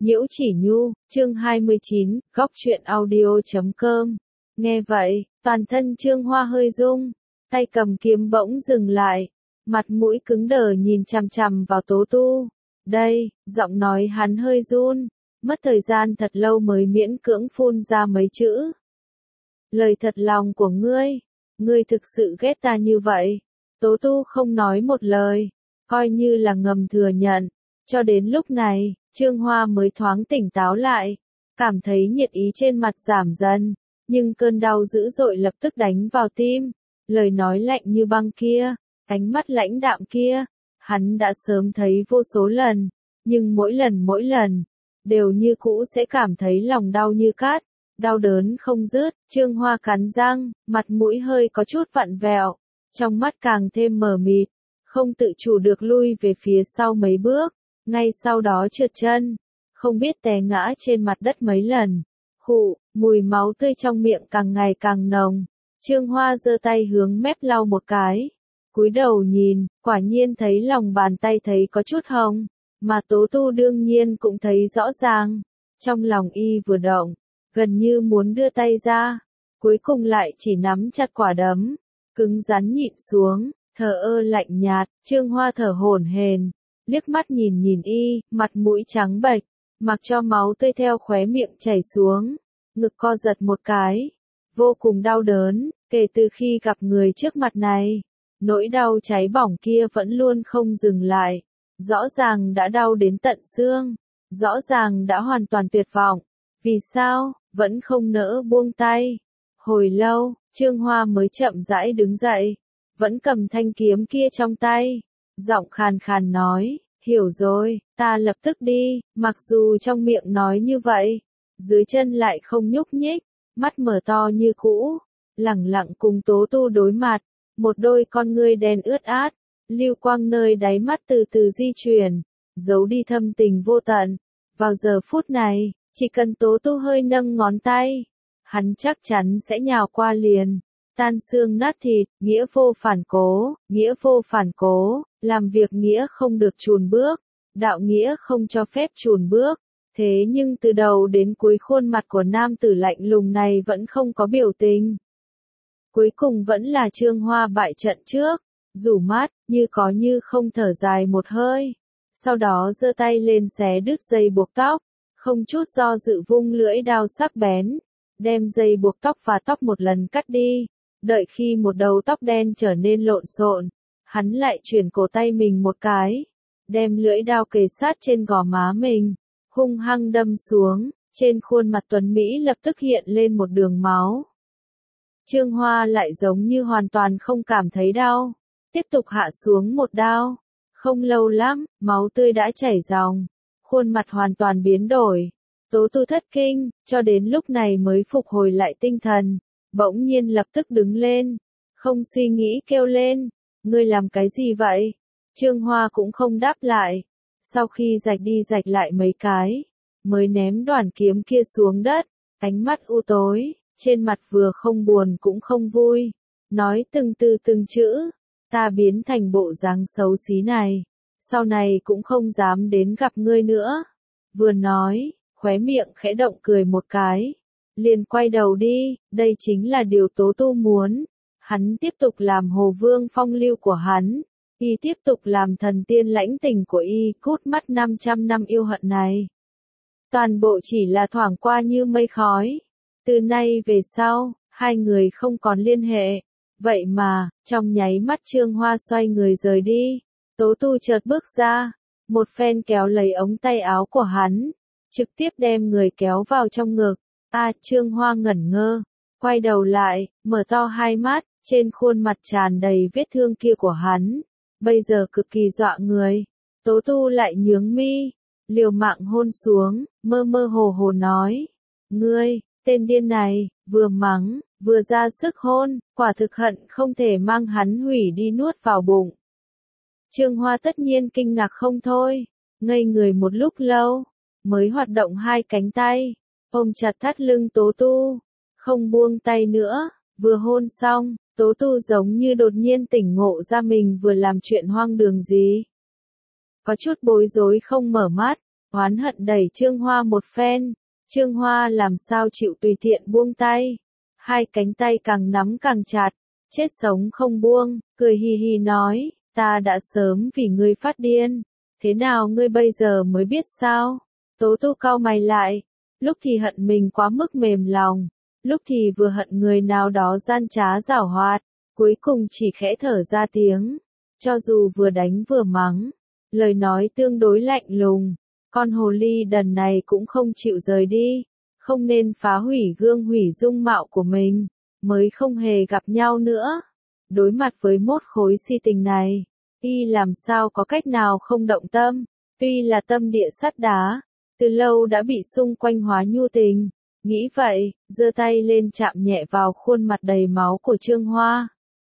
Nhiễu Chỉ Nhu, chương 29, góc truyện audio.com. Nghe vậy, toàn thân Trương Hoa hơi rung, tay cầm kiếm bỗng dừng lại, mặt mũi cứng đờ nhìn chằm chằm vào Tố Tu. Đây, giọng nói hắn hơi run, mất thời gian thật lâu mới miễn cưỡng phun ra mấy chữ. Lời thật lòng của ngươi thực sự ghét ta như vậy. Tố Tu không nói một lời, coi như là ngầm thừa nhận. Cho đến lúc này, Trương Hoa mới thoáng tỉnh táo lại, cảm thấy nhiệt ý trên mặt giảm dần, nhưng cơn đau dữ dội lập tức đánh vào tim. Lời nói lạnh như băng kia, ánh mắt lãnh đạm kia, hắn đã sớm thấy vô số lần, nhưng mỗi lần, đều như cũ sẽ cảm thấy lòng đau như cát, đau đớn không dứt. Trương Hoa cắn răng, mặt mũi hơi có chút vặn vẹo, trong mắt càng thêm mờ mịt, không tự chủ được lui về phía sau mấy bước, ngay sau đó trượt chân, không biết té ngã trên mặt đất mấy lần. Khụ, mùi máu tươi trong miệng càng ngày càng nồng. Trương Hoa giơ tay hướng mép lau một cái, cúi đầu nhìn, quả nhiên thấy lòng bàn tay thấy có chút hồng, mà Tố Tu đương nhiên cũng thấy rõ ràng. Trong lòng y vừa động, gần như muốn đưa tay ra, cuối cùng lại chỉ nắm chặt quả đấm, cứng rắn nhịn xuống, thờ ơ lạnh nhạt. Trương Hoa thở hổn hển, liếc mắt nhìn y, mặt mũi trắng bệch, mặc cho máu tươi theo khóe miệng chảy xuống, ngực co giật một cái, vô cùng đau đớn. Kể từ khi gặp người trước mặt này, nỗi đau cháy bỏng kia vẫn luôn không dừng lại, rõ ràng đã đau đến tận xương, rõ ràng đã hoàn toàn tuyệt vọng, vì sao vẫn không nỡ buông tay. Hồi lâu, Trương Hoa mới chậm rãi đứng dậy, vẫn cầm thanh kiếm kia trong tay, giọng khàn khàn nói, hiểu rồi, ta lập tức đi. Mặc dù trong miệng nói như vậy, dưới chân lại không nhúc nhích, mắt mở to như cũ, lẳng lặng cùng Tố Tu đối mặt, một đôi con ngươi đen ướt át, lưu quang nơi đáy mắt từ từ di chuyển, giấu đi thâm tình vô tận. Vào giờ phút này, chỉ cần Tố Tu hơi nâng ngón tay, hắn chắc chắn sẽ nhào qua liền, tan xương nát thịt. Nghĩa vô phản cố, làm việc nghĩa không được chùn bước, đạo nghĩa không cho phép chùn bước. Thế nhưng từ đầu đến cuối khuôn mặt của nam tử lạnh lùng này vẫn không có biểu tình. Cuối cùng vẫn là Trương Hoa bại trận trước, rủ mắt, như có như không thở dài một hơi. Sau đó giơ tay lên xé đứt dây buộc tóc, không chút do dự vung lưỡi đao sắc bén, đem dây buộc tóc và tóc một lần cắt đi. Đợi khi một đầu tóc đen trở nên lộn xộn, hắn lại chuyển cổ tay mình một cái, đem lưỡi đao kề sát trên gò má mình, hung hăng đâm xuống. Trên khuôn mặt tuấn Mỹ lập tức hiện lên một đường máu. Trương Hoa lại giống như hoàn toàn không cảm thấy đau, tiếp tục hạ xuống một đao. Không lâu lắm, máu tươi đã chảy ròng, khuôn mặt hoàn toàn biến đổi. Tố Tu thất kinh, cho đến lúc này mới phục hồi lại tinh thần, bỗng nhiên lập tức đứng lên, không suy nghĩ kêu lên, ngươi làm cái gì vậy? Trương Hoa cũng không đáp lại, sau khi rạch đi rạch lại mấy cái, mới ném đoạn kiếm kia xuống đất, ánh mắt u tối, trên mặt vừa không buồn cũng không vui, nói từng từ từng chữ, ta biến thành bộ dáng xấu xí này, sau này cũng không dám đến gặp ngươi nữa. Vừa nói, khóe miệng khẽ động cười một cái, liền quay đầu đi. Đây chính là điều Tố Tu muốn, hắn tiếp tục làm Hồ Vương phong lưu của hắn, y tiếp tục làm thần tiên lãnh tình của y. Cút mắt 500 năm yêu hận này, toàn bộ chỉ là thoảng qua như mây khói. Từ nay về sau, hai người không còn liên hệ. Vậy mà, trong nháy mắt Trương Hoa xoay người rời đi, Tố Tu chợt bước ra, một phen kéo lấy ống tay áo của hắn, trực tiếp đem người kéo vào trong ngực. Trương Hoa ngẩn ngơ, quay đầu lại, mở to hai mắt, trên khuôn mặt tràn đầy vết thương kia của hắn, bây giờ cực kỳ dọa người. Tố Tu lại nhướng mi, liều mạng hôn xuống, mơ mơ hồ hồ nói, ngươi, tên điên này, vừa mắng, vừa ra sức hôn, quả thực hận không thể mang hắn hủy đi nuốt vào bụng. Trương Hoa tất nhiên kinh ngạc không thôi, ngây người một lúc lâu, mới hoạt động hai cánh tay, ôm chặt thắt lưng Tố Tu, không buông tay nữa. Vừa hôn xong, Tố Tu giống như đột nhiên tỉnh ngộ ra mình vừa làm chuyện hoang đường gì. Có chút bối rối không mở mắt, oán hận đẩy Trương Hoa một phen. Trương Hoa làm sao chịu tùy tiện buông tay. Hai cánh tay càng nắm càng chặt, chết sống không buông, cười hì hì nói, ta đã sớm vì ngươi phát điên. Thế nào ngươi bây giờ mới biết sao? Tố Tu cau mày lại, lúc thì hận mình quá mức mềm lòng, lúc thì vừa hận người nào đó gian trá giảo hoạt, cuối cùng chỉ khẽ thở ra tiếng. Cho dù vừa đánh vừa mắng, lời nói tương đối lạnh lùng, con hồ ly đần này cũng không chịu rời đi, không nên phá hủy gương hủy dung mạo của mình, mới không hề gặp nhau nữa. Đối mặt với mốt khối si tình này, y làm sao có cách nào không động tâm, tuy là tâm địa sắt đá, từ lâu đã bị xung quanh hóa nhu tình. Nghĩ vậy, giơ tay lên chạm nhẹ vào khuôn mặt đầy máu của Trương Hoa.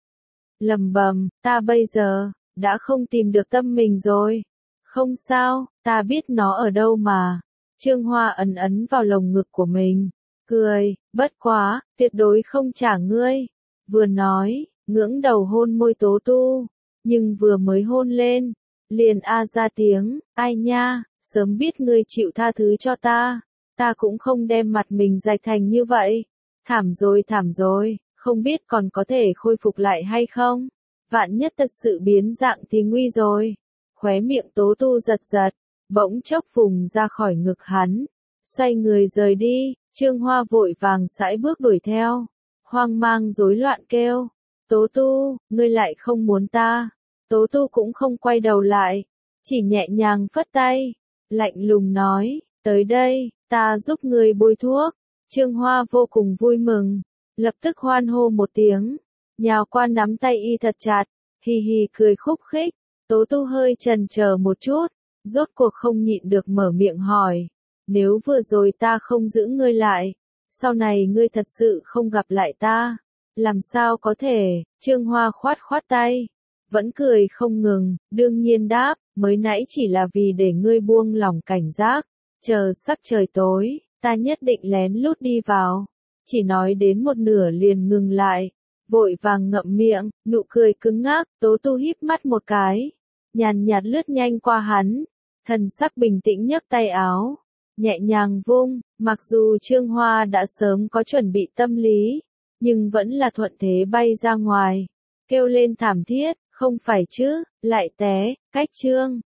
Lầm bầm, ta bây giờ, đã không tìm được tâm mình rồi. Không sao, ta biết nó ở đâu mà. Trương Hoa ấn ấn vào lồng ngực của mình, cười, bất quá, tuyệt đối không trả ngươi. Vừa nói, ngưỡng đầu hôn môi Tố Tu, nhưng vừa mới hôn lên, liền a ra tiếng, ai nha, sớm biết ngươi chịu tha thứ cho ta cũng không đem mặt mình rạch thành như vậy. Thảm rồi, không biết còn có thể khôi phục lại hay không? Vạn nhất thật sự biến dạng thì nguy rồi. Khóe miệng Tố Tu giật giật, bỗng chốc vùng ra khỏi ngực hắn, xoay người rời đi. Trương Hoa vội vàng sải bước đuổi theo, hoang mang rối loạn kêu, Tố Tu, ngươi lại không muốn ta. Tố Tu cũng không quay đầu lại, chỉ nhẹ nhàng phất tay, lạnh lùng nói, tới đây, ta giúp ngươi bôi thuốc. Trương Hoa vô cùng vui mừng, lập tức hoan hô một tiếng, nhào qua nắm tay y thật chặt, hì hì cười khúc khích. Tố Tu hơi chần chờ một chút, rốt cuộc không nhịn được mở miệng hỏi, nếu vừa rồi ta không giữ ngươi lại, sau này ngươi thật sự không gặp lại ta, làm sao có thể? Trương Hoa khoát khoát tay, vẫn cười không ngừng, đương nhiên đáp, mới nãy chỉ là vì để ngươi buông lỏng cảnh giác, chờ sắc trời tối, ta nhất định lén lút đi vào. Chỉ nói đến một nửa liền ngừng lại, vội vàng ngậm miệng, nụ cười cứng ngắc. Tố Tu híp mắt một cái, nhàn nhạt lướt nhanh qua hắn, thần sắc bình tĩnh nhấc tay áo, nhẹ nhàng vung. Mặc dù Trương Hoa đã sớm có chuẩn bị tâm lý, nhưng vẫn là thuận thế bay ra ngoài, kêu lên thảm thiết, không phải chứ, lại té, cách Trương